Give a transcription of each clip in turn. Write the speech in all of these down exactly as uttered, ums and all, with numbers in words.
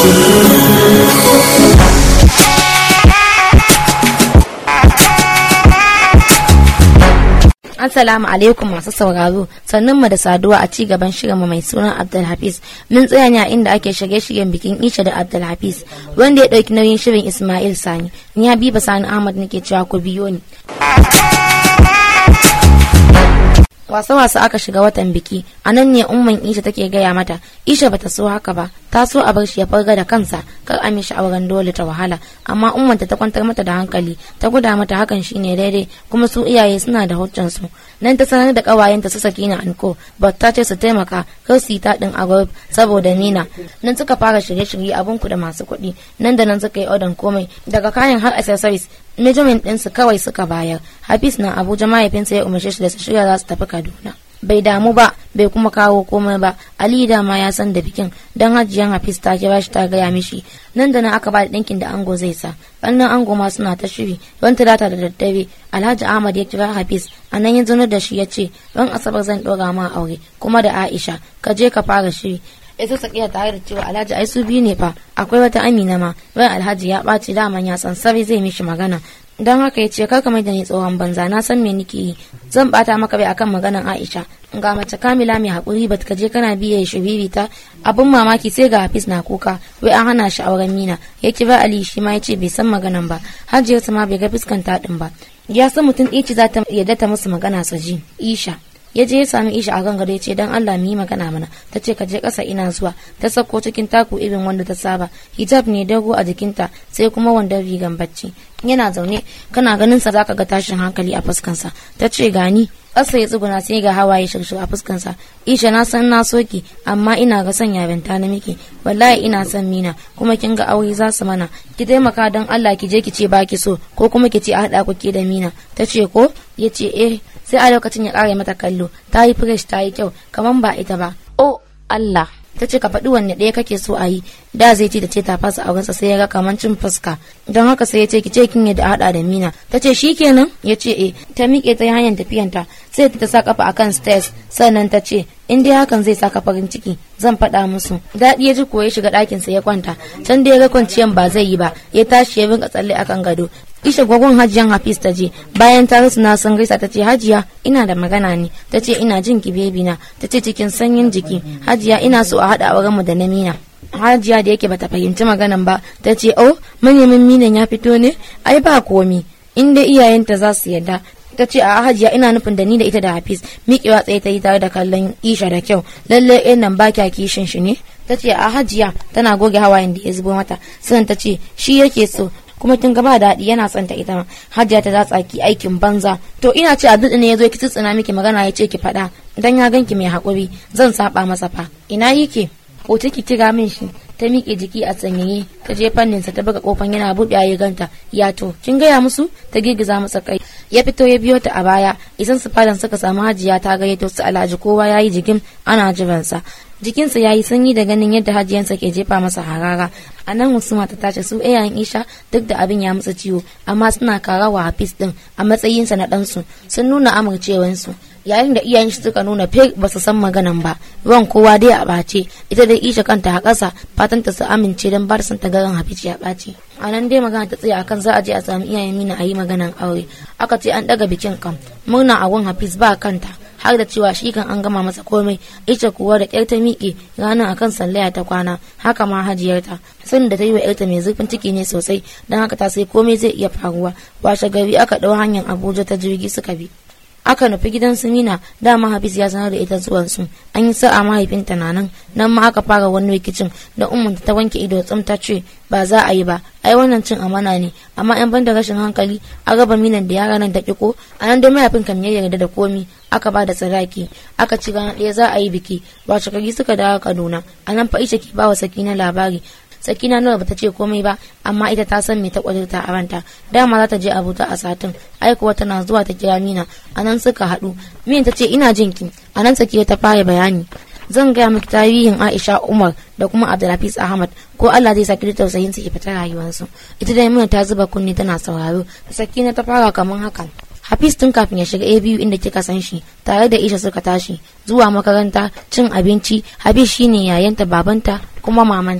Assalamu alaikum masu sauraro, sannan mu da saduwa a ci gaban shirinmu mai suna Abdulhafiz. Mun tsaya ne a inda ake shirye-shiryen bikin Isha da Abdulhafiz, wanda ya ɗauki nauyin shirin Ismail Sani. Ni Habiba Sani Ahmad nake cewa ku biyo ni. Wasa-wasa aka shiga watan biki, a nan ne umman Isha take gaya mata, Isha bata so haka ba, ta so a bar shi ya farga da kansa, kar a mishi auren dole ta wahala, amma ummanta ta kwantar mata da hankali, ta guda mata hakan shine daidai, kuma su iyaye suna da hujjansu. Nan ta sanar da kawayenta su Sakina Anko, but ta ce su taimaka kar su yi taɗin a group saboda Nina. Nan suka fara shirye-shirye abunku da masu kuɗi, nan da nan suka yi odan komai, daga kayan har accessories, measurement ɗinsu kawai suka bayar. Hafiz na Abuja mahaifinsa ya umarce shi da su shirya za su tafi Kaduna. Bai damu ba, bai kuma kawo komai ba. Ali dama ya san da bikin, dan hajiyan Hafiz ta kira shi ta gaya mishi. Nan da nan aka ba da ɗinkin da ango zai sa. Ƙannan ango ma suna ta shiri. Ran talata da daddare, Alhaji Ahmad ya kira Hafiz. A nan ya zanar da shi ya ce, ran Asabar zan ɗora ma aure, kuma da Aisha, ka je ka fara shiri. Ya so sakiya tare da cewa Alhaji ai su biyu ne fa, akwai wata Amina ma. Ran Alhaji ya ɓaci daman ya san sarai zai mishi magana. Don haka ya ce kar ka mai da ni tsohon banza, na san me nake yi, zan bata maka bai akan maganan Aisha. Ga mace kamila mai haƙuri ba ka je kana biye shiriri ta. Abun mamaki sai ga Hafiz na kuka wai an hana shi auren Mina. Ya kira Ali shi ma ya ce bai san maganan ba, hajiyarsa ma bai ga fuskanta din ba, ya san mutum ɗici za ta yadda ta musu magana su ji. Isha ya je ya sami Isha a kan gado ya ce dan Allah mu yi magana mana. Ta ce ka je ƙasa ina zuwa. Ta sako cikin taku irin wanda ta saba, hijab ne dogo a jikinta sai kuma wandon rigan bacci. Yana zaune kana ganin sa zaka ga tashin hankali a fuskansa. Ta ce gani ƙasa ya tsuguna sai ga hawaye shirshir a fuskansa. Isha na san na soki amma ina ga son yabanta na miki, wallahi ina son Mina kuma kin ga aure za su mana, ki taimaka don Allah ki je ki ce baki so ko kuma ki ce a haɗa ku ke da Mina. Ta ce ko? Ya ce eh. Sai a lokacin ya ƙara mata kallo, ta yi fresh ta yi kyau kaman ba ita ba. Oh Allah. Ta ce ka faɗi wanne ɗaya kake so a yi. Da zai ce da ce ta fasa aurensa sai ya ga kaman cin fuska, don haka sai ya ce ki ce kin yadda haɗa da Mina. Ta ce shi kenan? Ya ce eh. Ta miƙe ta yi hanyar tafiyanta sai ta sa kafa akan stairs, sannan ta ce in dai hakan zai saka farin ciki zan faɗa musu. Daɗi ya ji ko ya shiga ɗakinsa ya kwanta, can da ya ga kwanciyan ba zai yi ba ya tashi ya rinka tsalle akan gado. Isha gwagwan hajiyan Hafiz ta je, bayan ta rasu na san gaisa ta ce hajiya ina da magana ne. Ta ce ina jin ki bebi na. Ta ce cikin sanyin jiki, hajiya ina so a haɗa auren mu da na Mina. Hajiya da yake bata fahimci maganan ba ta ce oh manyan Minan ya fito ne, ai ba komi inda iyayenta za su yarda. Ta ce a hajiya ina nufin da ni da ita da Hafiz. Miƙewa tsaye ta yi tare da kallon Isha da kyau, lalle ɗin nan ba kya kishin shi ne. Ta ce a hajiya tana goge hawayen da ya zubo mata, sannan ta ce shi yake so kuma kin ga ba daɗi yana son ta ita ma. Hajiya ta zatsa ki aikin banza. To ina ce Abdul ne ya zo ki tsitsina miki magana ya ce ki faɗa, dan ya ganki mai haƙuri zan saba masa fa. Ina yake? Ko take kira min shi. Ta miƙe jiki a tsanyaye ta je fanninsa ta buga kofan yana buɗe ya ganta. Ya to kin gaya musu? Ta girgiza masa kai. Ya fito ya biyo ta a baya, isan su fadan suka samu hajiya ta gayyato su Alhaji, kowa yayi jigim ana jiransa. Jikinsa ya yi sanyi da ganin yadda hajiyansa ke jefa masa harara. A nan Usma ta tace su iyayen Isha duk da abin ya musu ciwo, amma suna karawa Hafiz din a matsayinsa na ɗansu, sun nuna amurcewansu. Yayin da iyayen shi suka nuna fe ba su san maganan ba, ruwan kowa dai a ɓace. Ita dai Isha kanta a ƙasa, fatan ta su amince don ba ta ta garin Hafiz ya ɓace. A nan dai magana ta tsaya akan za a je a samu iyayen Mina a yi maganan aure. Aka ce an ɗaga bikin kam, murna a gun Hafiz ba kanta, har da cewa shi kan an gama masa komai. Ita kuwa da ƙyar ta miƙe ranar akan sallaya ta kwana, haka ma hajiyarta. Sanin da ta yi wa ƴarta mai zurfin ciki ne sosai, don haka ta sai komai zai iya faruwa. Washe gari aka ɗau hanyar Abuja ta jirgi suka bi. Aka nufi gidan su Mina, dama Hafiz ya sanar da ita zuwan su. An yi sa'a mahaifinta na nan, nan ma aka fara wani rikicin da umman ta wanke ido tsam ta ce ba za a yi ba, ai wannan cin amana ne, amma yan banda rashin hankali a raba Minan da yara nan da kiko. A nan dai mahaifin kam ya yarda da komi, aka ba da sadaki, aka ci rana ɗaya za a yi biki. Washe gari suka dawo Kaduna. A nan fa Isha ke ba wa Sakina labari. Sakina nawa bata ce komai ba, amma ita ta san me ta kwadurta a ranta. Dama za ta je Abuja a satin, ai kuwa tana zuwa ta kira Mina. Anan suka haɗu. Mina ta ce ina jin ki. Anan Sakina ta fara bayani. Zan gaya miki tarihin Aisha Umar da kuma Abdulhafiz Ahmad, ko Allah zai saki tausayin su ki fita rayuwarsu. Ita dai Mina ta zuba kunni tana sauraro. Sakina ta fara kaman haka. Hafiz tun kafin ya shiga A B U inda kika san shi, tare da Isha suka tashi zuwa makaranta, cin abinci. Hafiz shine yayanta, babanta kuma mamanta.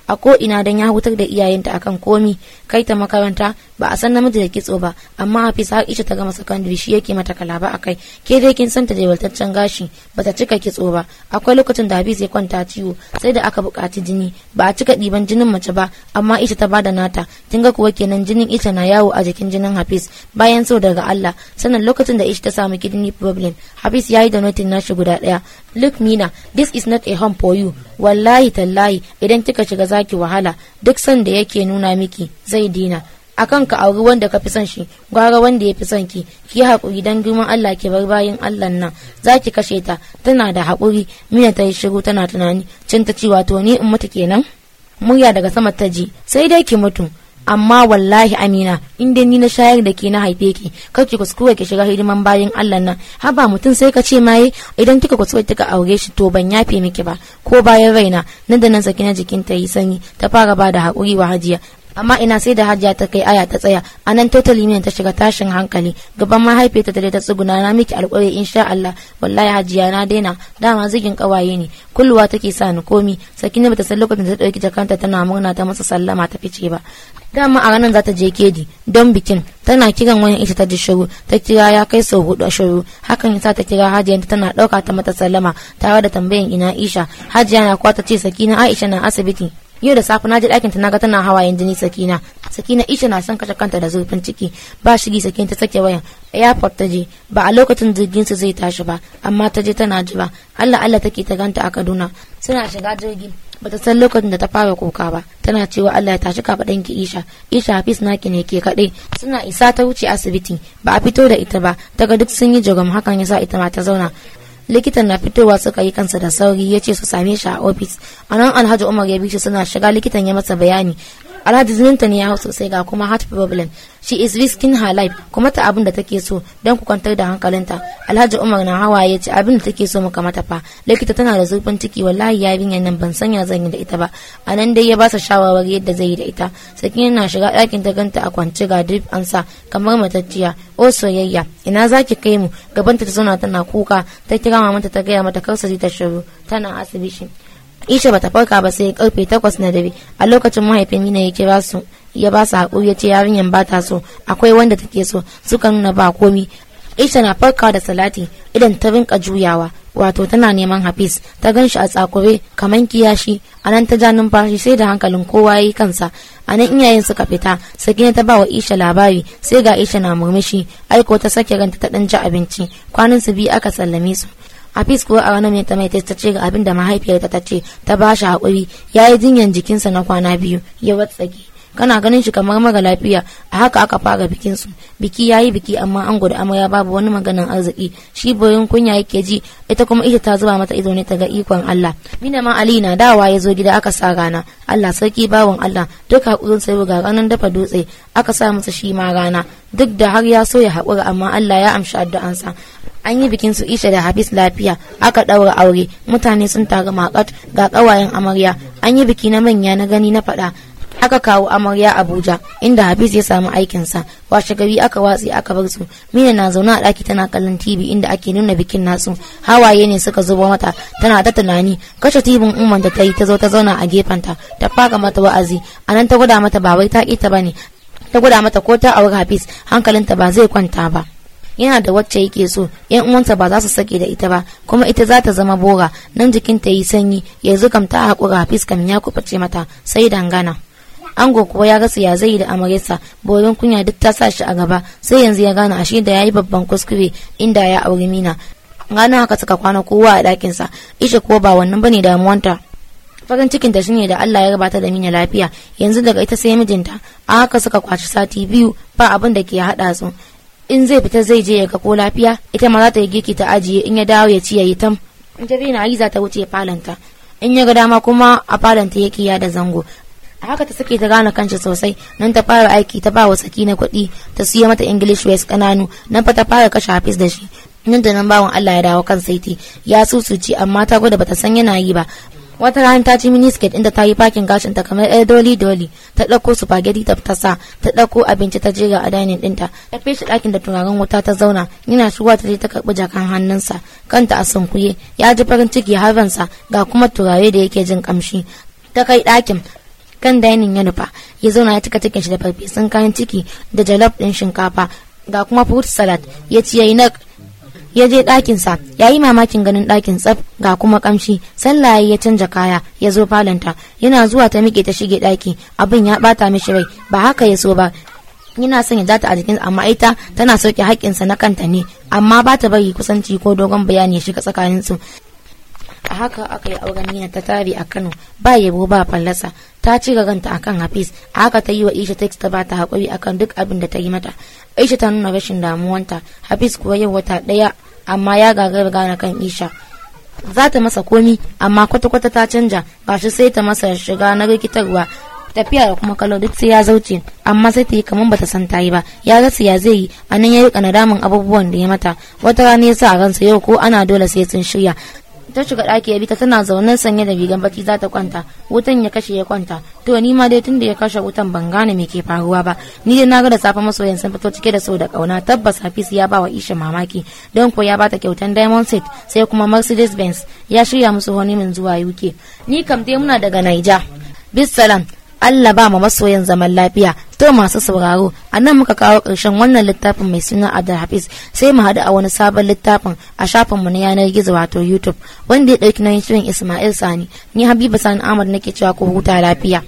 a ko ina dan ya hutar da iyayenta akan komi, kai ta makaranta, ba a san namiji da kitso ba, amma Hafiz har Isha ta gama secondary shi yake mata kalaba akai. Ke dai kin san ta da waltaccen gashi, bata cika kitso ba. Akwai lokacin da Hafiz ya kwanta ciwo, sai da aka buƙaci jini, ba a cika ɗiban jinin mace ba, amma Isha ta bada nata. Kin ga kuwa kenan jinin Isha na yawo a jikin jinin Hafiz, bayan so daga Allah. Sannan lokacin da Isha ta samu kidney problem, Hafiz yayi da notin nashi guda ɗaya. Look Mina, this is not a home for you. Wallahi tallahi idan kika shiga zaki wahala, duk san da yake nuna miki zai dina. Akan ka auri wanda ka fi son shi, gwara wanda ya fi son ki, ki haƙuri dan girman Allah ki bar bayin Allah nan, zaki kashe ta. Tana da haƙuri. Mina ta yi shiru tana tunani, cin ta ci wato ni in mutu kenan. Murya daga sama ta ji, sai dai ki mutu. Amma wallahi Amina, in dai ni na shayar da ke na haife ki, kar ki kuskure ki shiga hidiman bayin Allah nan. Haba mutum sai ka ce maye, idan kika kuskure kika aure shi to ban yafe miki ba, ko bayan raina. Nan da nan Sakina jikin ta yi sanyi, ta fara ba da haƙuri wa Hajiya. Amma ina sai da Hajiya ta kai aya ta tsaya, anan totally min ta shiga tashin hankali. Gaban mahaifiyarta ta ta tsuguna, na miki alƙawari insha Allah, wallahi Hajiya na daina, dama zigin kawaye ne, kulluwa take sa ni komi. Sakina bata san lokacin da ta dauki jakanta tana murna ta masa sallama ta fice ba. Dama a ranar za ta je Kedi don bikin, tana kiran wani ita ta ji shiru, ta kira ya kai sau hudu shiru. Hakan yasa ta kira Hajiya tana dauka ta mata sallama tare da tambayan ina Isha. Hajiya na kwata ce Sakina Aisha na asibiti. Yau da safe na je ɗakin ta naga tana hawayen jini. Sakina Sakina Isha na son kashe kanta da zurfin ciki, ba shigi. Sakina ta sake wayan, airport ta je, ba a lokacin jirgin su zai tashi ba, amma ta je tana jira. Allah Allah take ta ganta a Kaduna. Suna shiga jirgi, bata san lokacin da ta fara kuka ba, tana cewa Allah ya tashi kafaɗan ki Isha. Isha Hafiz naki ne ke kaɗai. Suna isa ta wuce asibiti, ba a fito da ita ba, daga duk sun yi jogam. Hakan yasa ita ma ta zauna. Likitan na fitowa suka yi kansa da sauri, ya ce su same shi a ofis. A nan Alhaji Umar ya bi shi, suna shiga likitan ya masa bayani. Alhaji zininta ne ya hau sosai, ga kuma heart problem. She is risking her life, kuma ta abin da take so don ku kwantar da hankalinta. Alhaji Umar na hawa ya ce abin da take so muka mata fa. Likita tana da zurfin ciki, wallahi yarinyar nan ban sanya zan yi da ita ba. A nan dai ya ba sa shawarwari yadda zai yi da ita. Sakina na shiga ɗakin ta ganta a kwance ga drip an sa kamar matacciya. O soyayya, ina zaki kai mu? Gabanta ta zauna tana kuka, ta kira mamanta ta gaya mata kar su ji ta shiru, tana asibiti. Isha bata farka ba sai karfe takwas na dare. A lokacin mahaifin Mina ya kira su, ya ba su haƙuri, ya ce yarinyar ba ta so, akwai wanda take so. Suka nuna ba komi. Isha na farkawa da Salati, idan ta rinka juyawa, wato tana neman Hafiz. Ta gan shi a tsakure kaman kiyashi. A nan ta ja numfashi, sai da hankalin kowa ya yi kansa. A nan iyayen suka fita. Sakina ta ba wa Isha labari, sai ga Isha na murmushi. Aiko ta sake ranta ta ɗan ci abinci. Kwanan su biyu aka sallame su. Hafiz kuwa a ranar ta mai ta ce ga abin da mahaifiyarta ta ce, ta ba shi haƙuri. Ya yi jinyan jikinsa na kwana biyu, ya watsake. Kana ganin shi kamar mara lafiya. A haka aka fara bikinsu. Biki ya yi biki, amma an gudu amarya babu wani maganan arziki. Shi boyin kunya yake ji, ita kuma ita ta zuba mata ido ne ta ga ikon Allah. Mina ma Ali na dawa ya zo gida aka sa rana. Allah sarki bawon Allah, duk haƙurin sai ga ranar dafa dutse aka sa masa shi ma rana. Duk da har ya so ya haƙura, amma Allah ya amshi addu'ansa. An yi bikin su Isha da Hafiz lafiya, aka ɗaura aure. Mutane sun taru makat, ga ƙawayen amarya. An yi biki na manya na gani na faɗa. Aka kawo amarya Abuja, inda Hafiz ya samu aikinsa. Washe gari aka watsi aka bar su. Mina na zaune a ɗaki tana kallon T V inda ake nuna bikin nasu. Hawaye ne suka zubo mata, tana ta tunani. Kashe tibin umman da ta yi, ta zo ta zauna a gefenta, ta fara mata wa'azi. A nan ta gwada mata ba wai ta ita bane, ta gwada mata ko ta aure Hafiz hankalinta ba zai kwanta ba. Yana da wacce yake so, yan uwansa ba za su sake da ita ba, kuma ita za ta zama bora. Nan jikinta yi sanyi, yanzu kam ta haƙura. Hafiz kam ya kuɓace mata, sai dangana. Ango kuwa ya rasa ya zai da amaryarsa, borin kunya duk ta sa shi a gaba. Sai yanzu ya gane ashe da yayi babban kuskure inda ya auri Mina. Gana haka suka kwana kowa a ɗakinsa. Isha kuwa ba wannan bane damuwanta. Farin cikin ta shine da Allah ya rabata da Mina lafiya. Yanzu daga ita sai mijinta. A haka suka kwaci sati biyu, ba abin da ke haɗa su. In zai fita zai je ya ga ko lafiya, ita ma za ta yi girki ta ajiye, in ya dawo ya ci ya yi tam. In ta bina yi za ta wuce falanta. In ya ga dama kuma a falanta yake ya da zango. A haka ta sake ta gane kanta sosai. Nan ta fara aiki, ta ba wa Sakina kuɗi, ta siya mata English West kananu. Nan fa ta fara kashe Hafiz da shi. Nan da nan bawan Allah ya dawo kan saiti, ya susuci, amma ta gwada bata san yana yi ba. Wata rana ta ci miniskirt inda ta yi fakin gashin ta kamar ɗaya doli doli, ta ɗauko spaghetti ta tasa, ta ɗauko abinci ta jera a dining ɗinta, ta feshe ɗakin da turaren wuta ta zauna. Yana shigowa ta je ta karɓi jakan hannunsa, kanta a sunkuye, ya ji farin ciki har ransa, ga kuma turare da yake jin kamshi. Ta kai ɗakin, kan dining ya nufa ya zauna ya cika cikin shi da farfesun kayan ciki da jalof din shinkafa ga kuma fruit salad ya ci yayi na ya je ɗakinsa ya yi mamakin ganin ɗakin tsaf ga kuma kamshi sallah ya canja kaya ya zo falonta yana zuwa ta miƙe ta shige ɗaki abin ya ɓata mishi rai ba haka ya so ba yana son ya data a jikin amma ita tana sauke haƙƙinsa na kanta ne amma ba ta bari kusanci ko dogon bayani ya shiga tsakaninsu a haka aka yi auren Nina ta tare a Kano ba yabo ba fallasa ta ci ganta akan Hafiz a haka ta yi wa Isha text ta bata hakuri akan duk abin da ta yi mata Isha ta nuna rashin damuwanta Hafiz kuwa yau wata daya amma ya gagara gane kan Isha za ta masa komi amma kwata-kwata ta canja gashi sai ta masa shiga na rikitarwa tafiya da kuma kallo duk sai ya zauce amma sai ta yi kamar bata san ta yi ba ya rasa ya zai yi anan ya rika nadamin abubuwan da ya mata wata rana ya sa a ransa yau ko ana dole sai sun shirya ta shiga ɗaki ya bi ta tana zaune sanye da rigan baki za ta kwanta wutan ya kashe ya kwanta to ni ma dai tunda ya kashe wutan ban gane me ke faruwa ba ni dai na ga da safa masoyan sun fito cike da so da kauna tabbas Hafiz ya ba wa Isha mamaki don ko ya bata kyautan diamond set sai kuma Mercedes Benz ya shirya musu honeymoon zuwa U K ni kam dai muna daga Naija bisalam Allah ba mu masoyan zaman lafiya to masu sauraro a nan muka kawo ƙarshen wannan littafin mai suna Abdul Hafiz sai mu haɗu a wani sabon littafin a shafinmu na yanar gizo wato YouTube wanda ya ɗauki nauyin shirin Ismail Sani ni Habiba Sani Ahmad nake cewa ku huta lafiya.